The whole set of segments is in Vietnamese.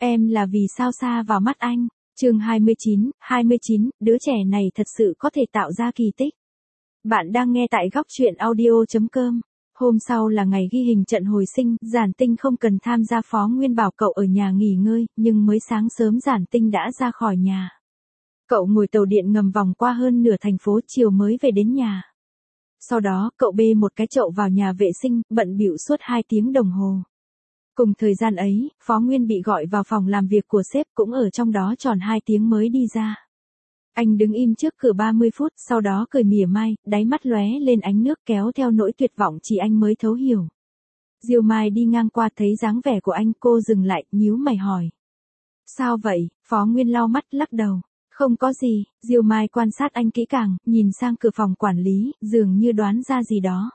Em là vì sao xa vào mắt anh. Chương 29, đứa trẻ này thật sự có thể tạo ra kỳ tích. Bạn đang nghe tại góc truyện audio.com. Hôm sau là ngày ghi hình trận hồi sinh, Giản Tinh không cần tham gia. Phó Nguyên bảo cậu ở nhà nghỉ ngơi, nhưng mới sáng sớm Giản Tinh đã ra khỏi nhà. Cậu ngồi tàu điện ngầm vòng qua hơn nửa thành phố, chiều mới về đến nhà. Sau đó, cậu bê một cái chậu vào nhà vệ sinh, bận bịu suốt 2 tiếng đồng hồ. Cùng thời gian ấy, Phó Nguyên bị gọi vào phòng làm việc của sếp, cũng ở trong đó tròn 2 tiếng mới đi ra. Anh đứng im trước cửa 30 phút, sau đó cười mỉa mai, đáy mắt lóe lên ánh nước kéo theo nỗi tuyệt vọng chỉ anh mới thấu hiểu. Diêu Mai đi ngang qua thấy dáng vẻ của anh, cô dừng lại, nhíu mày hỏi. Sao vậy? Phó Nguyên lau mắt lắc đầu. Không có gì. Diêu Mai quan sát anh kỹ càng, nhìn sang cửa phòng quản lý, dường như đoán ra gì đó.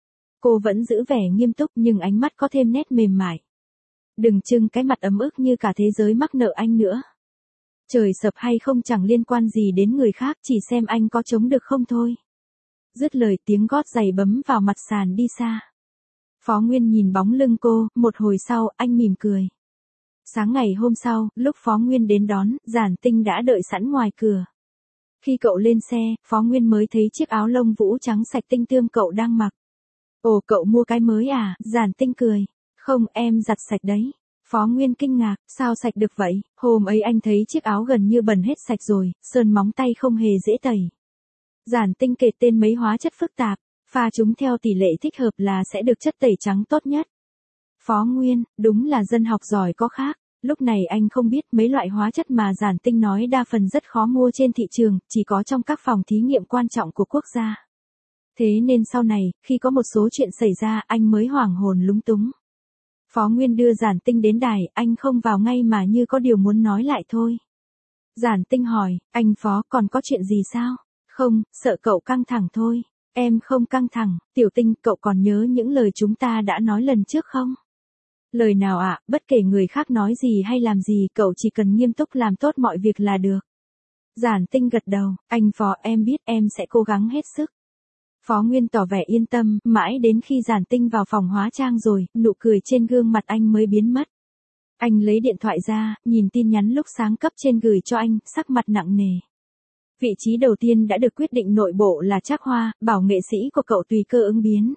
Cô vẫn giữ vẻ nghiêm túc nhưng ánh mắt có thêm nét mềm mại. Đừng trưng cái mặt ấm ức như cả thế giới mắc nợ anh nữa. Trời sập hay không chẳng liên quan gì đến người khác, chỉ xem anh có chống được không thôi. Dứt lời, tiếng gót giày bấm vào mặt sàn đi xa. Phó Nguyên nhìn bóng lưng cô, một hồi sau, anh mỉm cười. Sáng ngày hôm sau, lúc Phó Nguyên đến đón, Giản Tinh đã đợi sẵn ngoài cửa. Khi cậu lên xe, Phó Nguyên mới thấy chiếc áo lông vũ trắng sạch tinh tươm cậu đang mặc. Ồ, cậu mua cái mới à? Giản Tinh cười. Không, em giặt sạch đấy. Phó Nguyên kinh ngạc, sao sạch được vậy? Hôm ấy anh thấy chiếc áo gần như bẩn hết sạch rồi, sơn móng tay không hề dễ tẩy. Giản Tinh kể tên mấy hóa chất phức tạp, pha chúng theo tỷ lệ thích hợp là sẽ được chất tẩy trắng tốt nhất. Phó Nguyên, đúng là dân học giỏi có khác. Lúc này anh không biết mấy loại hóa chất mà Giản Tinh nói đa phần rất khó mua trên thị trường, chỉ có trong các phòng thí nghiệm quan trọng của quốc gia. Thế nên sau này, khi có một số chuyện xảy ra, anh mới hoảng hồn lúng túng. Phó Nguyên đưa Giản Tinh đến đài, anh không vào ngay mà như có điều muốn nói lại thôi. Giản Tinh hỏi, anh Phó còn có chuyện gì sao? Không, sợ cậu căng thẳng thôi. Em không căng thẳng. Tiểu Tinh, cậu còn nhớ những lời chúng ta đã nói lần trước không? Lời nào ạ? Bất kể người khác nói gì hay làm gì, cậu chỉ cần nghiêm túc làm tốt mọi việc là được. Giản Tinh gật đầu, anh Phó, em biết, em sẽ cố gắng hết sức. Phó Nguyên tỏ vẻ yên tâm, mãi đến khi Giản Tinh vào phòng hóa trang rồi, nụ cười trên gương mặt anh mới biến mất. Anh lấy điện thoại ra, nhìn tin nhắn lúc sáng cấp trên gửi cho anh, sắc mặt nặng nề. Vị trí đầu tiên đã được quyết định nội bộ là Trác Hoa, bảo nghệ sĩ của cậu tùy cơ ứng biến.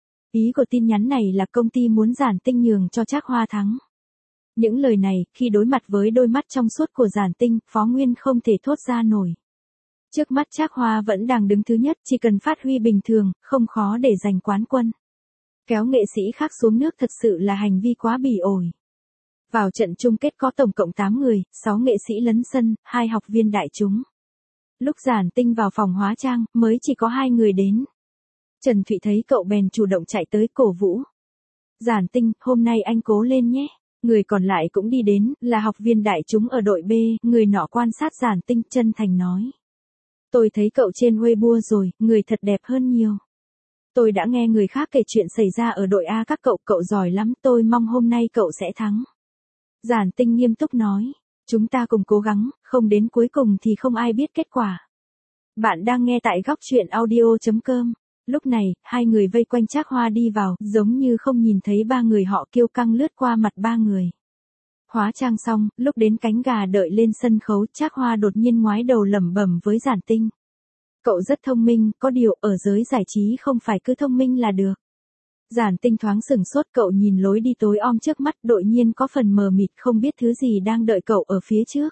Ý của tin nhắn này là công ty muốn Giản Tinh nhường cho Trác Hoa thắng. Những lời này, khi đối mặt với đôi mắt trong suốt của Giản Tinh, Phó Nguyên không thể thốt ra nổi. Trước mắt Trác Hoa vẫn đang đứng thứ nhất, chỉ cần phát huy bình thường, không khó để giành quán quân. Kéo nghệ sĩ khác xuống nước thật sự là hành vi quá bỉ ổi. Vào trận chung kết có tổng cộng 8 người, 6 nghệ sĩ lấn sân, 2 học viên đại chúng. Lúc Giản Tinh vào phòng hóa trang, mới chỉ có 2 người đến. Trần Thụy thấy cậu bèn chủ động chạy tới cổ vũ. Giản Tinh, hôm nay anh cố lên nhé. Người còn lại cũng đi đến, là học viên đại chúng ở đội B, người nọ quan sát Giản Tinh, chân thành nói. Tôi thấy cậu trên Weibo rồi, người thật đẹp hơn nhiều. Tôi đã nghe người khác kể chuyện xảy ra ở đội A các cậu giỏi lắm, tôi mong hôm nay cậu sẽ thắng. Giản Tinh nghiêm túc nói, chúng ta cùng cố gắng, không đến cuối cùng thì không ai biết kết quả. Bạn đang nghe tại góc truyện audio.com. Lúc này, 2 người vây quanh Trác Hoa đi vào, giống như không nhìn thấy 3 người họ kiêu căng lướt qua mặt 3 người. Hóa trang xong, lúc đến cánh gà đợi lên sân khấu, Trác Hoa đột nhiên ngoái đầu lẩm bẩm với Giản Tinh. Cậu rất thông minh, có điều ở giới giải trí không phải cứ thông minh là được. Giản Tinh thoáng sửng sốt, cậu nhìn lối đi tối om trước mắt, đột nhiên có phần mờ mịt, không biết thứ gì đang đợi cậu ở phía trước.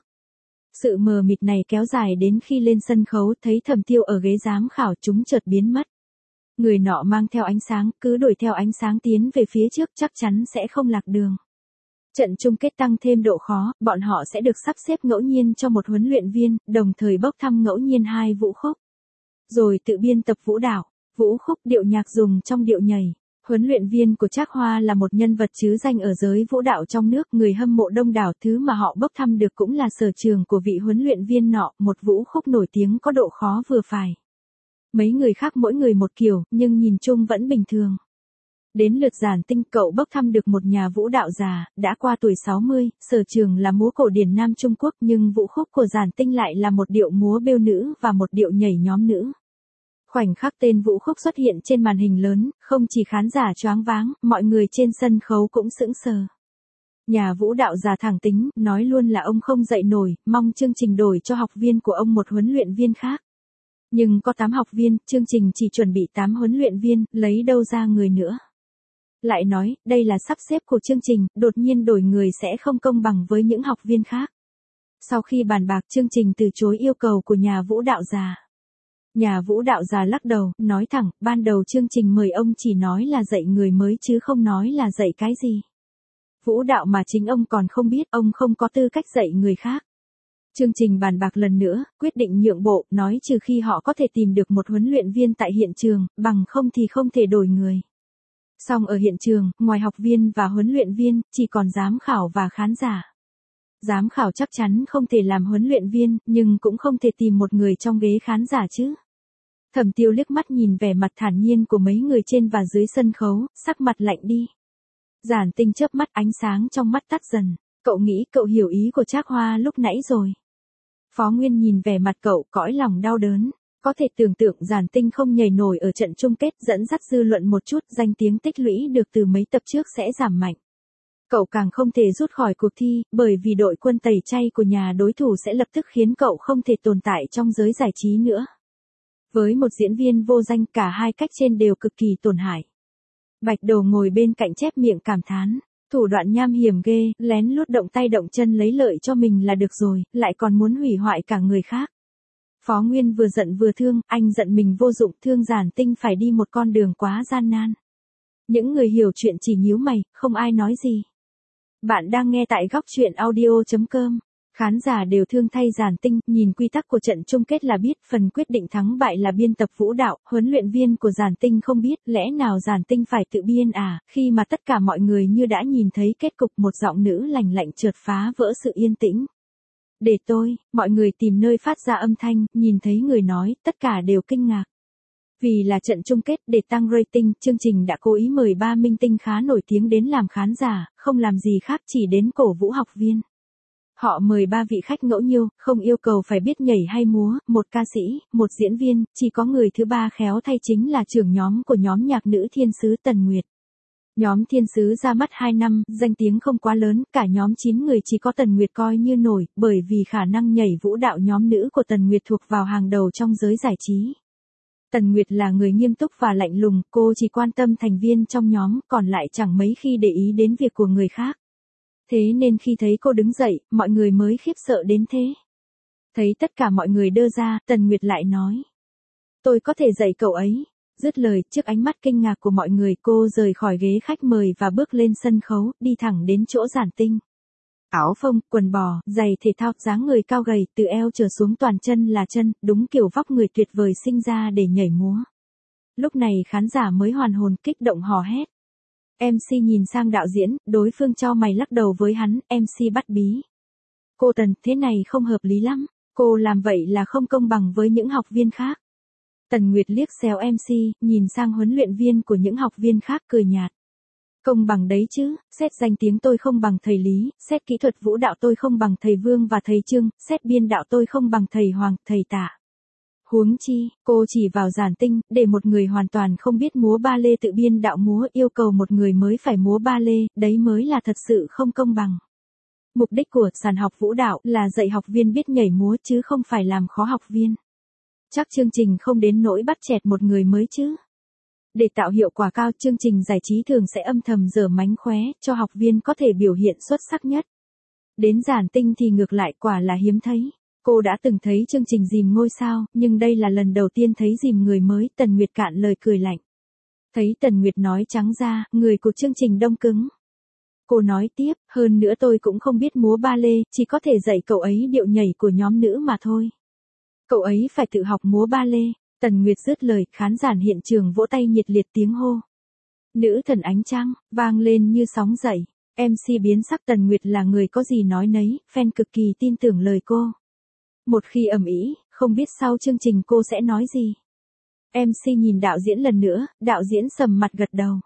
Sự mờ mịt này kéo dài đến khi lên sân khấu, thấy Thẩm Tiêu ở ghế giám khảo, chúng chợt biến mất. Người nọ mang theo ánh sáng, cứ đuổi theo ánh sáng tiến về phía trước, chắc chắn sẽ không lạc đường. Trận chung kết tăng thêm độ khó, bọn họ sẽ được sắp xếp ngẫu nhiên cho một huấn luyện viên, đồng thời bốc thăm ngẫu nhiên 2 vũ khúc. Rồi tự biên tập vũ đạo, vũ khúc, điệu nhạc dùng trong điệu nhảy. Huấn luyện viên của Trác Hoa là một nhân vật chứ danh ở giới vũ đạo trong nước, người hâm mộ đông đảo, thứ mà họ bốc thăm được cũng là sở trường của vị huấn luyện viên nọ, một vũ khúc nổi tiếng có độ khó vừa phải. Mấy người khác mỗi người một kiểu, nhưng nhìn chung vẫn bình thường. Đến lượt Giản Tinh, cậu bốc thăm được một nhà vũ đạo già, đã qua tuổi 60, sở trường là múa cổ điển Nam Trung Quốc, nhưng vũ khúc của Giản Tinh lại là một điệu múa bêu nữ và một điệu nhảy nhóm nữ. Khoảnh khắc tên vũ khúc xuất hiện trên màn hình lớn, không chỉ khán giả choáng váng, mọi người trên sân khấu cũng sững sờ. Nhà vũ đạo già thẳng tính, nói luôn là ông không dạy nổi, mong chương trình đổi cho học viên của ông một huấn luyện viên khác. Nhưng có 8 học viên, chương trình chỉ chuẩn bị 8 huấn luyện viên, lấy đâu ra người nữa. Lại nói, đây là sắp xếp của chương trình, đột nhiên đổi người sẽ không công bằng với những học viên khác. Sau khi bàn bạc, chương trình từ chối yêu cầu của nhà vũ đạo già. Nhà vũ đạo già lắc đầu, nói thẳng, ban đầu chương trình mời ông chỉ nói là dạy người mới chứ không nói là dạy cái gì. Vũ đạo mà chính ông còn không biết, ông không có tư cách dạy người khác. Chương trình bàn bạc lần nữa, quyết định nhượng bộ, nói trừ khi họ có thể tìm được một huấn luyện viên tại hiện trường, bằng không thì không thể đổi người. Song ở hiện trường, ngoài học viên và huấn luyện viên, chỉ còn giám khảo và khán giả. Giám khảo chắc chắn không thể làm huấn luyện viên, nhưng cũng không thể tìm một người trong ghế khán giả chứ. Thẩm Tiêu liếc mắt nhìn vẻ mặt thản nhiên của mấy người trên và dưới sân khấu, sắc mặt lạnh đi. Giản Tinh chớp mắt, ánh sáng trong mắt tắt dần. Cậu nghĩ cậu hiểu ý của Trác Hoa lúc nãy rồi. Phó Nguyên nhìn vẻ mặt cậu, cõi lòng đau đớn. Có thể tưởng tượng Giản Tinh không nhảy nổi ở trận chung kết, dẫn dắt dư luận một chút, danh tiếng tích lũy được từ mấy tập trước sẽ giảm mạnh. Cậu càng không thể rút khỏi cuộc thi, bởi vì đội quân tẩy chay của nhà đối thủ sẽ lập tức khiến cậu không thể tồn tại trong giới giải trí nữa. Với một diễn viên vô danh, cả hai cách trên đều cực kỳ tổn hại. Bạch Đầu ngồi bên cạnh chép miệng cảm thán, thủ đoạn nham hiểm ghê, lén lút động tay động chân lấy lợi cho mình là được rồi, lại còn muốn hủy hoại cả người khác. Phó Nguyên vừa giận vừa thương, anh giận mình vô dụng, thương Giản Tinh phải đi một con đường quá gian nan. Những người hiểu chuyện chỉ nhíu mày, không ai nói gì. Bạn đang nghe tại góc truyện audio.com. Khán giả đều thương thay Giản Tinh, nhìn quy tắc của trận chung kết là biết, phần quyết định thắng bại là biên tập vũ đạo, huấn luyện viên của Giản Tinh không biết, lẽ nào Giản Tinh phải tự biên à, khi mà tất cả mọi người như đã nhìn thấy kết cục, một giọng nữ lành lạnh chợt phá vỡ sự yên tĩnh. Để tôi, mọi người tìm nơi phát ra âm thanh, nhìn thấy người nói, tất cả đều kinh ngạc. Vì là trận chung kết, để tăng rating, chương trình đã cố ý mời 3 minh tinh khá nổi tiếng đến làm khán giả, không làm gì khác chỉ đến cổ vũ học viên. Họ mời 3 vị khách ngẫu nhiên, không yêu cầu phải biết nhảy hay múa, một ca sĩ, một diễn viên, chỉ có người thứ ba khéo thay chính là trưởng nhóm của nhóm nhạc nữ thiên sứ Tần Nguyệt. Nhóm thiên sứ ra mắt 2 năm, danh tiếng không quá lớn, cả nhóm 9 người chỉ có Tần Nguyệt coi như nổi, bởi vì khả năng nhảy vũ đạo nhóm nữ của Tần Nguyệt thuộc vào hàng đầu trong giới giải trí. Tần Nguyệt là người nghiêm túc và lạnh lùng, cô chỉ quan tâm thành viên trong nhóm, còn lại chẳng mấy khi để ý đến việc của người khác. Thế nên khi thấy cô đứng dậy, mọi người mới khiếp sợ đến thế. Thấy tất cả mọi người đơ ra, Tần Nguyệt lại nói. Tôi có thể dạy cậu ấy. Dứt lời, trước ánh mắt kinh ngạc của mọi người, cô rời khỏi ghế khách mời và bước lên sân khấu, đi thẳng đến chỗ Giản Tinh. Áo phông, quần bò, giày thể thao, dáng người cao gầy, từ eo trở xuống toàn chân là chân, đúng kiểu vóc người tuyệt vời sinh ra để nhảy múa. Lúc này khán giả mới hoàn hồn, kích động hò hét. MC nhìn sang đạo diễn, đối phương cho mày lắc đầu với hắn, MC bắt bí. Cô Tần, thế này không hợp lý lắm, cô làm vậy là không công bằng với những học viên khác. Tần Nguyệt liếc xéo MC, nhìn sang huấn luyện viên của những học viên khác cười nhạt. Công bằng đấy chứ, xét danh tiếng tôi không bằng thầy Lý, xét kỹ thuật vũ đạo tôi không bằng thầy Vương và thầy Trương, xét biên đạo tôi không bằng thầy Hoàng, thầy Tạ. Huống chi, cô chỉ vào Giản Tinh, để một người hoàn toàn không biết múa ba lê tự biên đạo múa, yêu cầu một người mới phải múa ba lê, đấy mới là thật sự không công bằng. Mục đích của sàn học vũ đạo là dạy học viên biết nhảy múa chứ không phải làm khó học viên. Chắc chương trình không đến nỗi bắt chẹt một người mới chứ. Để tạo hiệu quả cao, chương trình giải trí thường sẽ âm thầm giở mánh khóe, cho học viên có thể biểu hiện xuất sắc nhất. Đến Giản Tinh thì ngược lại, quả là hiếm thấy. Cô đã từng thấy chương trình dìm ngôi sao, nhưng đây là lần đầu tiên thấy dìm người mới. Tần Nguyệt cạn lời cười lạnh. Thấy Tần Nguyệt nói trắng ra, người của chương trình đông cứng. Cô nói tiếp, hơn nữa tôi cũng không biết múa ba lê, chỉ có thể dạy cậu ấy điệu nhảy của nhóm nữ mà thôi. Cậu ấy phải tự học múa ba lê. Tần Nguyệt dứt lời, khán giả hiện trường vỗ tay nhiệt liệt, tiếng hô. Nữ thần ánh trăng, vang lên như sóng dậy. MC biến sắc. Tần Nguyệt là người có gì nói nấy, fan cực kỳ tin tưởng lời cô. Một khi ầm ĩ, không biết sau chương trình cô sẽ nói gì. MC nhìn đạo diễn lần nữa, đạo diễn sầm mặt gật đầu.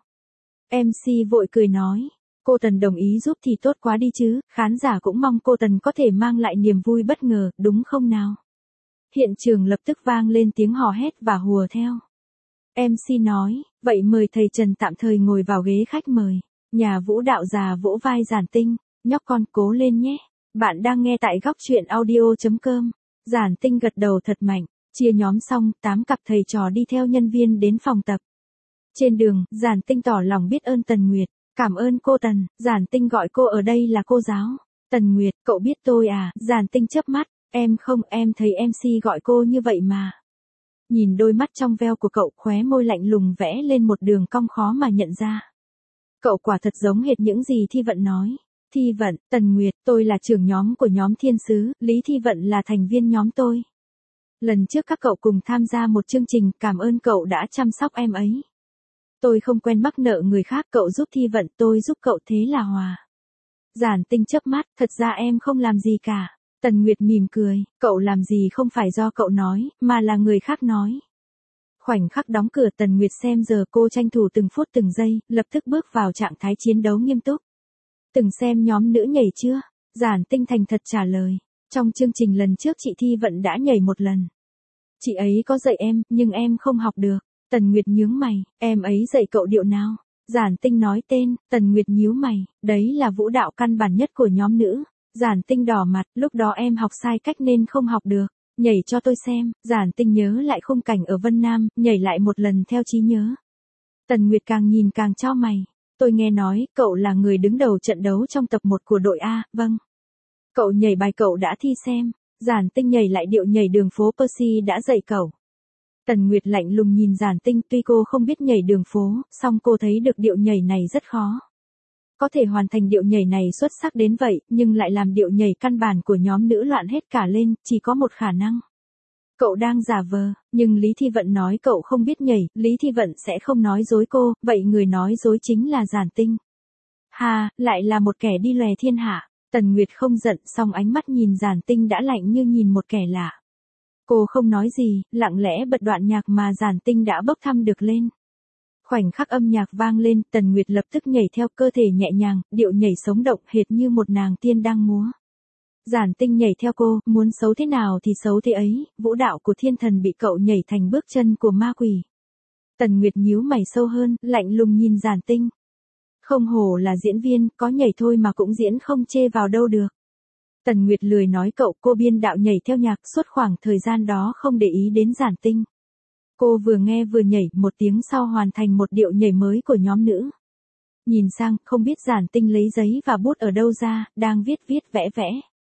MC vội cười nói, cô Tần đồng ý giúp thì tốt quá đi chứ, khán giả cũng mong cô Tần có thể mang lại niềm vui bất ngờ, đúng không nào? Hiện trường lập tức vang lên tiếng hò hét và hùa theo. MC nói, vậy mời thầy Trần tạm thời ngồi vào ghế khách mời. Nhà vũ đạo già vỗ vai Giản Tinh. Nhóc con cố lên nhé. Bạn đang nghe tại góc chuyện audio.com. Giản Tinh gật đầu thật mạnh. Chia nhóm xong, 8 cặp thầy trò đi theo nhân viên đến phòng tập. Trên đường, Giản Tinh tỏ lòng biết ơn Tần Nguyệt. Cảm ơn cô Tần. Giản Tinh gọi cô ở đây là cô giáo. Tần Nguyệt, cậu biết tôi à? Giản Tinh chớp mắt. Em không, em thấy MC gọi cô như vậy mà. Nhìn đôi mắt trong veo của cậu, khóe môi lạnh lùng vẽ lên một đường cong khó mà nhận ra. Cậu quả thật giống hệt những gì Thi Vận nói. Thi Vận, Tần Nguyệt, tôi là trưởng nhóm của nhóm Thiên Sứ, Lý Thi Vận là thành viên nhóm tôi. Lần trước các cậu cùng tham gia một chương trình, cảm ơn cậu đã chăm sóc em ấy. Tôi không quen mắc nợ người khác, cậu giúp Thi Vận, tôi giúp cậu, thế là hòa. Giản Tinh chớp mắt, thật ra em không làm gì cả. Tần Nguyệt mỉm cười, cậu làm gì không phải do cậu nói, mà là người khác nói. Khoảnh khắc đóng cửa, Tần Nguyệt xem giờ, cô tranh thủ từng phút từng giây, lập tức bước vào trạng thái chiến đấu nghiêm túc. Từng xem nhóm nữ nhảy chưa? Giản Tinh thành thật trả lời. Trong chương trình lần trước chị Thi Vận đã nhảy một lần. Chị ấy có dạy em, nhưng em không học được. Tần Nguyệt nhướng mày, em ấy dạy cậu điệu nào? Giản Tinh nói tên. Tần Nguyệt nhíu mày, đấy là vũ đạo căn bản nhất của nhóm nữ. Giản Tinh đỏ mặt, lúc đó em học sai cách nên không học được. Nhảy cho tôi xem. Giản Tinh nhớ lại khung cảnh ở Vân Nam, nhảy lại một lần theo trí nhớ. Tần Nguyệt càng nhìn càng chau mày. Tôi nghe nói, cậu là người đứng đầu trận đấu trong tập 1 của đội A, vâng. Cậu nhảy bài cậu đã thi xem. Giản Tinh nhảy lại điệu nhảy đường phố Percy đã dạy cậu. Tần Nguyệt lạnh lùng nhìn Giản Tinh, tuy cô không biết nhảy đường phố, song cô thấy được điệu nhảy này rất khó. Có thể hoàn thành điệu nhảy này xuất sắc đến vậy, nhưng lại làm điệu nhảy căn bản của nhóm nữ loạn hết cả lên, chỉ có một khả năng. Cậu đang giả vờ, nhưng Lý Thi Vận nói cậu không biết nhảy, Lý Thi Vận sẽ không nói dối cô, vậy người nói dối chính là Giản Tinh. Hà, lại là một kẻ đi lòe thiên hạ. Tần Nguyệt không giận, song ánh mắt nhìn Giản Tinh đã lạnh như nhìn một kẻ lạ. Cô không nói gì, lặng lẽ bật đoạn nhạc mà Giản Tinh đã bốc thăm được lên. Khoảnh khắc âm nhạc vang lên, Tần Nguyệt lập tức nhảy theo, cơ thể nhẹ nhàng, điệu nhảy sống động hệt như một nàng tiên đang múa. Giản Tinh nhảy theo cô, muốn xấu thế nào thì xấu thế ấy, vũ đạo của thiên thần bị cậu nhảy thành bước chân của ma quỷ. Tần Nguyệt nhíu mày sâu hơn, lạnh lùng nhìn Giản Tinh. Không hổ là diễn viên, có nhảy thôi mà cũng diễn không chê vào đâu được. Tần Nguyệt lười nói cậu, cô biên đạo nhảy theo nhạc, suốt khoảng thời gian đó không để ý đến Giản Tinh. Cô vừa nghe vừa nhảy, một tiếng sau hoàn thành một điệu nhảy mới của nhóm nữ. Nhìn sang, không biết Giản Tinh lấy giấy và bút ở đâu ra, đang viết vẽ vẽ.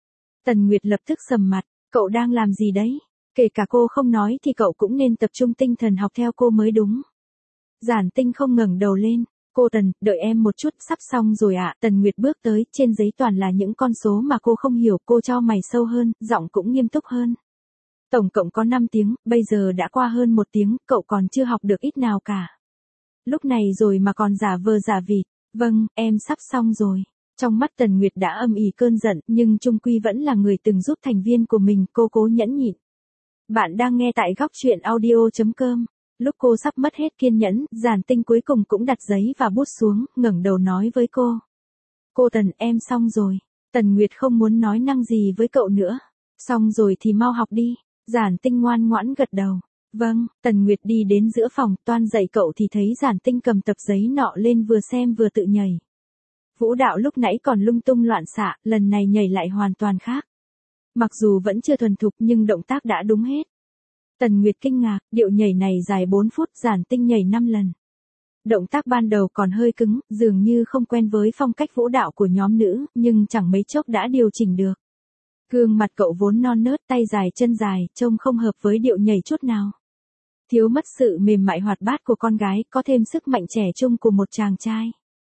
Tần Nguyệt lập tức sầm mặt, cậu đang làm gì đấy? Kể cả cô không nói thì cậu cũng nên tập trung tinh thần học theo cô mới đúng. Giản Tinh không ngẩng đầu lên. Cô Tần, đợi em một chút, sắp xong rồi ạ. Tần Nguyệt bước tới, trên giấy toàn là những con số mà cô không hiểu, cô chau mày sâu hơn, giọng cũng nghiêm túc hơn. Tổng cộng có 5 tiếng, bây giờ đã qua hơn 1 tiếng, cậu còn chưa học được ít nào cả. Lúc này rồi mà còn giả vờ giả vịt. Vâng, em sắp xong rồi. Trong mắt Tần Nguyệt đã âm ỉ cơn giận, nhưng chung quy vẫn là người từng giúp thành viên của mình, cô cố nhẫn nhịn. Bạn đang nghe tại góc chuyện audio.com. Lúc cô sắp mất hết kiên nhẫn, Giản Tinh cuối cùng cũng đặt giấy và bút xuống, ngẩng đầu nói với cô. Cô Tần, em xong rồi. Tần Nguyệt không muốn nói năng gì với cậu nữa. Xong rồi thì mau học đi. Giản Tinh ngoan ngoãn gật đầu. Vâng, Tần Nguyệt đi đến giữa phòng, toan dạy cậu thì thấy Giản Tinh cầm tập giấy nọ lên vừa xem vừa tự nhảy. Vũ đạo lúc nãy còn lung tung loạn xạ, lần này nhảy lại hoàn toàn khác. Mặc dù vẫn chưa thuần thục nhưng động tác đã đúng hết. Tần Nguyệt kinh ngạc, điệu nhảy này dài 4 phút, Giản Tinh nhảy 5 lần. Động tác ban đầu còn hơi cứng, dường như không quen với phong cách vũ đạo của nhóm nữ, nhưng chẳng mấy chốc đã điều chỉnh được. Gương mặt cậu vốn non nớt, tay dài chân dài, trông không hợp với điệu nhảy chút nào. Thiếu mất sự mềm mại hoạt bát của con gái, có thêm sức mạnh trẻ trung của một chàng trai.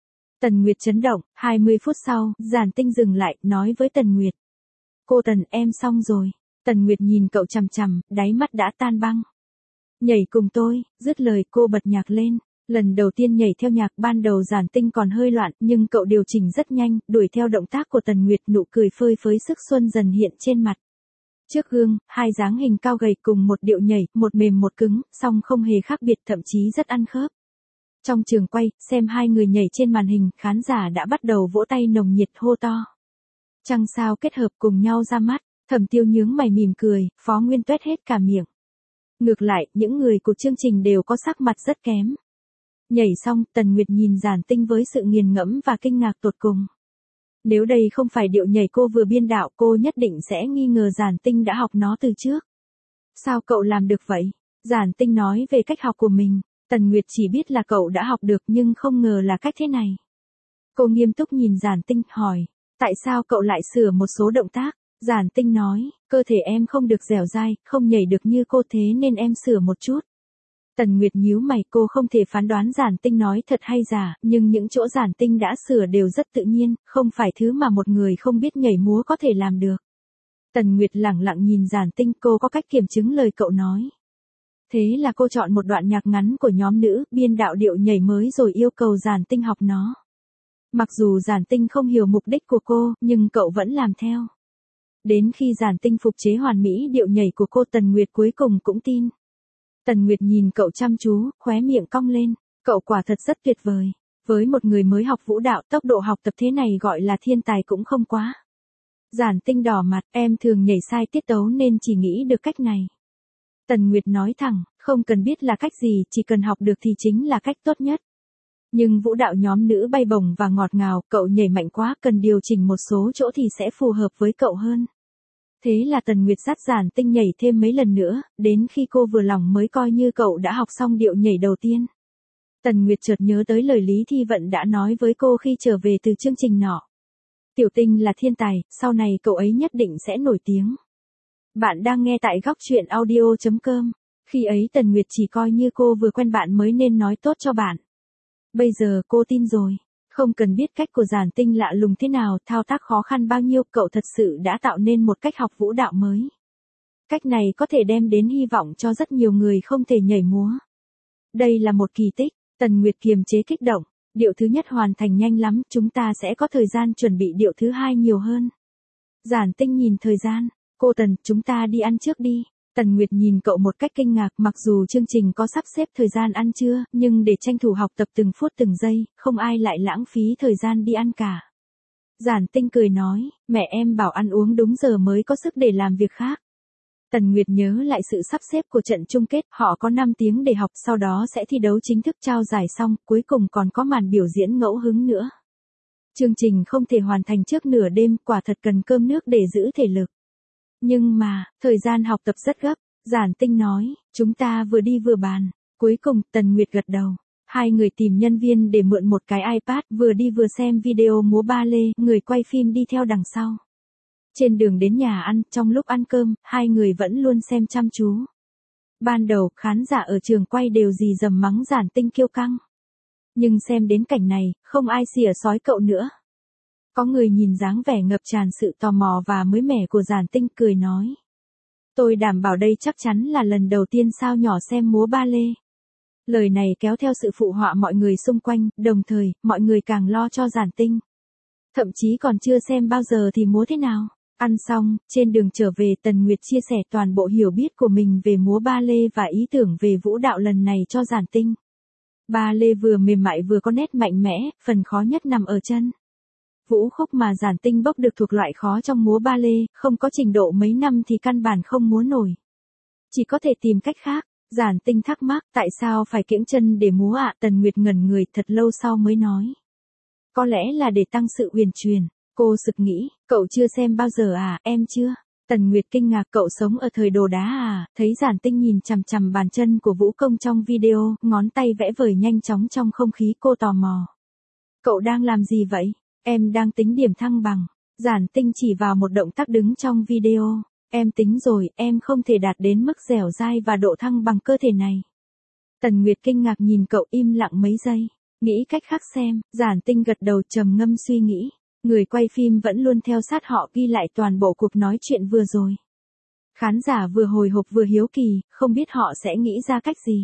Tần Nguyệt chấn động, 20 phút sau, Giản Tinh dừng lại, nói với Tần Nguyệt. Cô Tần, em xong rồi. Tần Nguyệt nhìn cậu chằm chằm, đáy mắt đã tan băng. Nhảy cùng tôi, dứt lời cô bật nhạc lên. Lần đầu tiên nhảy theo nhạc, ban đầu Giản Tinh còn hơi loạn, nhưng cậu điều chỉnh rất nhanh, đuổi theo động tác của Tần Nguyệt, nụ cười phơi phới sức xuân dần hiện trên mặt. Trước gương, hai dáng hình cao gầy cùng một điệu nhảy, một mềm một cứng, song không hề khác biệt, thậm chí rất ăn khớp. Trong trường quay, xem hai người nhảy trên màn hình, khán giả đã bắt đầu vỗ tay nồng nhiệt hô to. Trăng sao kết hợp cùng nhau ra mắt, Thẩm Tiêu nhướng mày mỉm cười, Phó Nguyên tuét hết cả miệng. Ngược lại, những người của chương trình đều có sắc mặt rất kém. Nhảy xong, Tần Nguyệt nhìn Giản Tinh với sự nghiền ngẫm và kinh ngạc tột cùng. Nếu đây không phải điệu nhảy cô vừa biên đạo, cô nhất định sẽ nghi ngờ Giản Tinh đã học nó từ trước. Sao cậu làm được vậy? Giản Tinh nói về cách học của mình. Tần Nguyệt chỉ biết là cậu đã học được nhưng không ngờ là cách thế này. Cô nghiêm túc nhìn Giản Tinh, hỏi, tại sao cậu lại sửa một số động tác? Giản Tinh nói, cơ thể em không được dẻo dai, không nhảy được như cô thế nên em sửa một chút. Tần Nguyệt nhíu mày, cô không thể phán đoán Giản Tinh nói thật hay giả, nhưng những chỗ Giản Tinh đã sửa đều rất tự nhiên, không phải thứ mà một người không biết nhảy múa có thể làm được. Tần Nguyệt lẳng lặng nhìn Giản Tinh, cô có cách kiểm chứng lời cậu nói. Thế là cô chọn một đoạn nhạc ngắn của nhóm nữ, biên đạo điệu nhảy mới rồi yêu cầu Giản Tinh học nó. Mặc dù Giản Tinh không hiểu mục đích của cô, nhưng cậu vẫn làm theo. Đến khi Giản Tinh phục chế hoàn mỹ điệu nhảy của cô, Tần Nguyệt cuối cùng cũng tin. Tần Nguyệt nhìn cậu chăm chú, khóe miệng cong lên, cậu quả thật rất tuyệt vời. Với một người mới học vũ đạo, tốc độ học tập thế này gọi là thiên tài cũng không quá. Giản Tinh đỏ mặt, em thường nhảy sai tiết tấu nên chỉ nghĩ được cách này. Tần Nguyệt nói thẳng, không cần biết là cách gì, chỉ cần học được thì chính là cách tốt nhất. Nhưng vũ đạo nhóm nữ bay bổng và ngọt ngào, cậu nhảy mạnh quá, cần điều chỉnh một số chỗ thì sẽ phù hợp với cậu hơn. Thế là Tần Nguyệt dắt Giản Tinh nhảy thêm mấy lần nữa, đến khi cô vừa lòng mới coi như cậu đã học xong điệu nhảy đầu tiên. Tần Nguyệt chợt nhớ tới lời Lý Thi Vận đã nói với cô khi trở về từ chương trình nọ. Tiểu Tinh là thiên tài, sau này cậu ấy nhất định sẽ nổi tiếng. Bạn đang nghe tại góc truyện audio.com. Khi ấy Tần Nguyệt chỉ coi như cô vừa quen bạn mới nên nói tốt cho bạn. Bây giờ cô tin rồi. Không cần biết cách của Giản Tinh lạ lùng thế nào, thao tác khó khăn bao nhiêu, cậu thật sự đã tạo nên một cách học vũ đạo mới. Cách này có thể đem đến hy vọng cho rất nhiều người không thể nhảy múa. Đây là một kỳ tích. Tần Nguyệt kiềm chế kích động. Điệu thứ nhất hoàn thành nhanh lắm, chúng ta sẽ có thời gian chuẩn bị điệu thứ hai nhiều hơn. Giản Tinh nhìn thời gian. Cô Tần, chúng ta đi ăn trước đi. Tần Nguyệt nhìn cậu một cách kinh ngạc, mặc dù chương trình có sắp xếp thời gian ăn trưa, nhưng để tranh thủ học tập từng phút từng giây, không ai lại lãng phí thời gian đi ăn cả. Giản Tinh cười nói, mẹ em bảo ăn uống đúng giờ mới có sức để làm việc khác. Tần Nguyệt nhớ lại sự sắp xếp của trận chung kết, họ có 5 tiếng để học, sau đó sẽ thi đấu chính thức trao giải xong, cuối cùng còn có màn biểu diễn ngẫu hứng nữa. Chương trình không thể hoàn thành trước nửa đêm, quả thật cần cơm nước để giữ thể lực. Nhưng mà, thời gian học tập rất gấp, Giản Tinh nói, chúng ta vừa đi vừa bàn. Cuối cùng, Tần Nguyệt gật đầu. Hai người tìm nhân viên để mượn một cái iPad, vừa đi vừa xem video múa ba lê, người quay phim đi theo đằng sau. Trên đường đến nhà ăn, trong lúc ăn cơm, hai người vẫn luôn xem chăm chú. Ban đầu, khán giả ở trường quay đều rì rầm mắng Giản Tinh kiêu căng. Nhưng xem đến cảnh này, không ai xỉa xói cậu nữa. Có người nhìn dáng vẻ ngập tràn sự tò mò và mới mẻ của Giản Tinh, cười nói. Tôi đảm bảo đây chắc chắn là lần đầu tiên sao nhỏ xem múa ba lê. Lời này kéo theo sự phụ họa mọi người xung quanh, đồng thời, mọi người càng lo cho Giản Tinh. Thậm chí còn chưa xem bao giờ thì múa thế nào. Ăn xong, trên đường trở về Tần Nguyệt chia sẻ toàn bộ hiểu biết của mình về múa ba lê và ý tưởng về vũ đạo lần này cho Giản Tinh. Ba lê vừa mềm mại vừa có nét mạnh mẽ, phần khó nhất nằm ở chân. Vũ khúc mà Giản Tinh bốc được thuộc loại khó trong múa ba lê, không có trình độ mấy năm thì căn bản không múa nổi. Chỉ có thể tìm cách khác. Giản Tinh thắc mắc, tại sao phải kiễng chân để múa ạ? Tần Nguyệt ngẩn người thật lâu sau mới nói. Có lẽ là để tăng sự uyển chuyển. Cô sực nghĩ, cậu chưa xem bao giờ à, em chưa? Tần Nguyệt kinh ngạc, cậu sống ở thời Đồ Đá à? Thấy Giản Tinh nhìn chằm chằm bàn chân của vũ công trong video, ngón tay vẽ vời nhanh chóng trong không khí, cô tò mò. Cậu đang làm gì vậy? Em đang tính điểm thăng bằng. Giản Tinh chỉ vào một động tác đứng trong video. Em tính rồi, em không thể đạt đến mức dẻo dai và độ thăng bằng cơ thể này. Tần Nguyệt kinh ngạc nhìn cậu, im lặng mấy giây. Nghĩ cách khác xem. Giản Tinh gật đầu trầm ngâm suy nghĩ. Người quay phim vẫn luôn theo sát họ ghi lại toàn bộ cuộc nói chuyện vừa rồi. Khán giả vừa hồi hộp vừa hiếu kỳ, không biết họ sẽ nghĩ ra cách gì.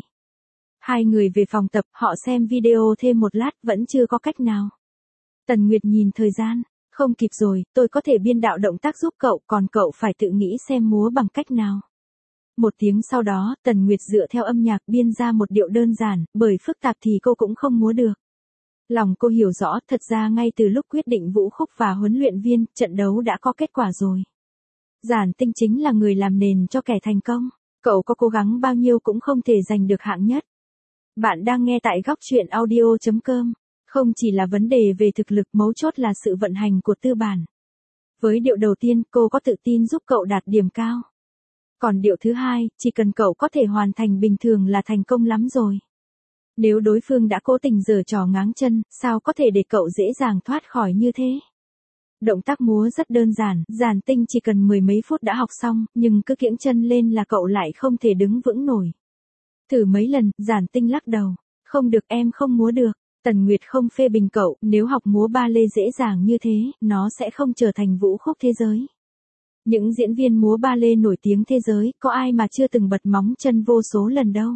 Hai người về phòng tập, họ xem video thêm một lát, vẫn chưa có cách nào. Tần Nguyệt nhìn thời gian. Không kịp rồi, tôi có thể biên đạo động tác giúp cậu, còn cậu phải tự nghĩ xem múa bằng cách nào. Một tiếng sau đó, Tần Nguyệt dựa theo âm nhạc biên ra một điệu đơn giản, bởi phức tạp thì cô cũng không múa được. Lòng cô hiểu rõ, thật ra ngay từ lúc quyết định vũ khúc và huấn luyện viên, trận đấu đã có kết quả rồi. Giản Tinh chính là người làm nền cho kẻ thành công. Cậu có cố gắng bao nhiêu cũng không thể giành được hạng nhất. Bạn đang nghe tại góc truyện audio.com. Không chỉ là vấn đề về thực lực, mấu chốt là sự vận hành của tư bản. Với điệu đầu tiên, cô có tự tin giúp cậu đạt điểm cao. Còn điệu thứ hai, chỉ cần cậu có thể hoàn thành bình thường là thành công lắm rồi. Nếu đối phương đã cố tình giở trò ngáng chân, sao có thể để cậu dễ dàng thoát khỏi như thế? Động tác múa rất đơn giản, Giản Tinh chỉ cần mười mấy phút đã học xong, nhưng cứ kiễng chân lên là cậu lại không thể đứng vững nổi. Thử mấy lần, Giản Tinh lắc đầu. Không được, em không múa được. Tần Nguyệt không phê bình cậu, nếu học múa ba lê dễ dàng như thế, nó sẽ không trở thành vũ khúc thế giới. Những diễn viên múa ba lê nổi tiếng thế giới, có ai mà chưa từng bật móng chân vô số lần đâu.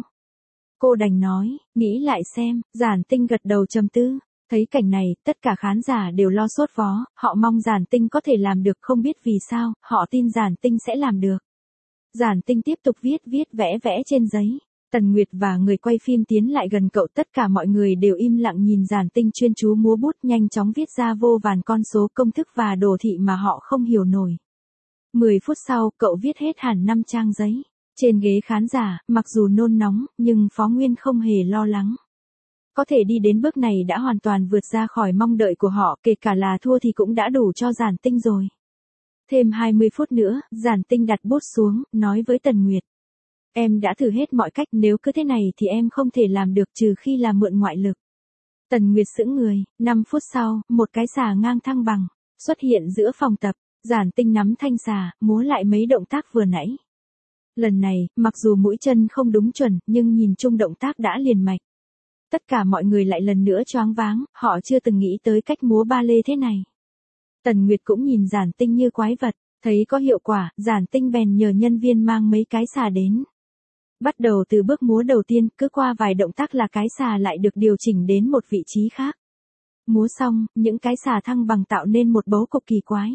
Cô đành nói, nghĩ lại xem. Giản Tinh gật đầu trầm tư. Thấy cảnh này, tất cả khán giả đều lo sốt vó, họ mong Giản Tinh có thể làm được, không biết vì sao, họ tin Giản Tinh sẽ làm được. Giản Tinh tiếp tục viết vẽ trên giấy. Tần Nguyệt và người quay phim tiến lại gần cậu, tất cả mọi người đều im lặng nhìn Giản Tinh chuyên chú múa bút, nhanh chóng viết ra vô vàn con số, công thức và đồ thị mà họ không hiểu nổi. 10 phút sau, cậu viết hết hẳn 5 trang giấy. Trên ghế khán giả, mặc dù nôn nóng, nhưng Phó Nguyên không hề lo lắng. Có thể đi đến bước này đã hoàn toàn vượt ra khỏi mong đợi của họ, kể cả là thua thì cũng đã đủ cho Giản Tinh rồi. Thêm 20 phút nữa, Giản Tinh đặt bút xuống, nói với Tần Nguyệt. Em đã thử hết mọi cách, nếu cứ thế này thì em không thể làm được, trừ khi là mượn ngoại lực. Tần Nguyệt sững người, 5 phút sau, một cái xà ngang thăng bằng xuất hiện giữa phòng tập. Giản Tinh nắm thanh xà, múa lại mấy động tác vừa nãy. Lần này, mặc dù mũi chân không đúng chuẩn, nhưng nhìn chung động tác đã liền mạch. Tất cả mọi người lại lần nữa choáng váng, họ chưa từng nghĩ tới cách múa ba lê thế này. Tần Nguyệt cũng nhìn Giản Tinh như quái vật, thấy có hiệu quả, Giản Tinh bèn nhờ nhân viên mang mấy cái xà đến. Bắt đầu từ bước múa đầu tiên, cứ qua vài động tác là cái xà lại được điều chỉnh đến một vị trí khác. Múa xong, những cái xà thăng bằng tạo nên một bố cục kỳ quái.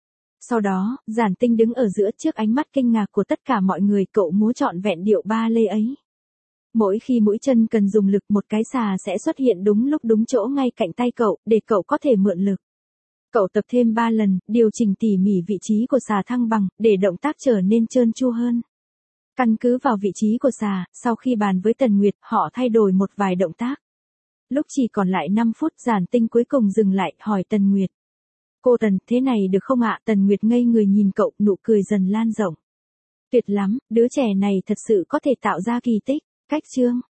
Sau đó, Giản Tinh đứng ở giữa trước ánh mắt kinh ngạc của tất cả mọi người, cậu múa trọn vẹn điệu ba lê ấy. Mỗi khi mũi chân cần dùng lực, một cái xà sẽ xuất hiện đúng lúc đúng chỗ ngay cạnh tay cậu, để cậu có thể mượn lực. Cậu tập thêm 3 lần, điều chỉnh tỉ mỉ vị trí của xà thăng bằng, để động tác trở nên trơn tru hơn. Căn cứ vào vị trí của xà, sau khi bàn với Tần Nguyệt, họ thay đổi một vài động tác. Lúc chỉ còn lại 5 phút, Giản Tinh cuối cùng dừng lại, hỏi Tần Nguyệt. Cô Tần, thế này được không ạ? Tần Nguyệt ngây người nhìn cậu, nụ cười dần lan rộng. Tuyệt lắm, đứa trẻ này thật sự có thể tạo ra kỳ tích. Cách chương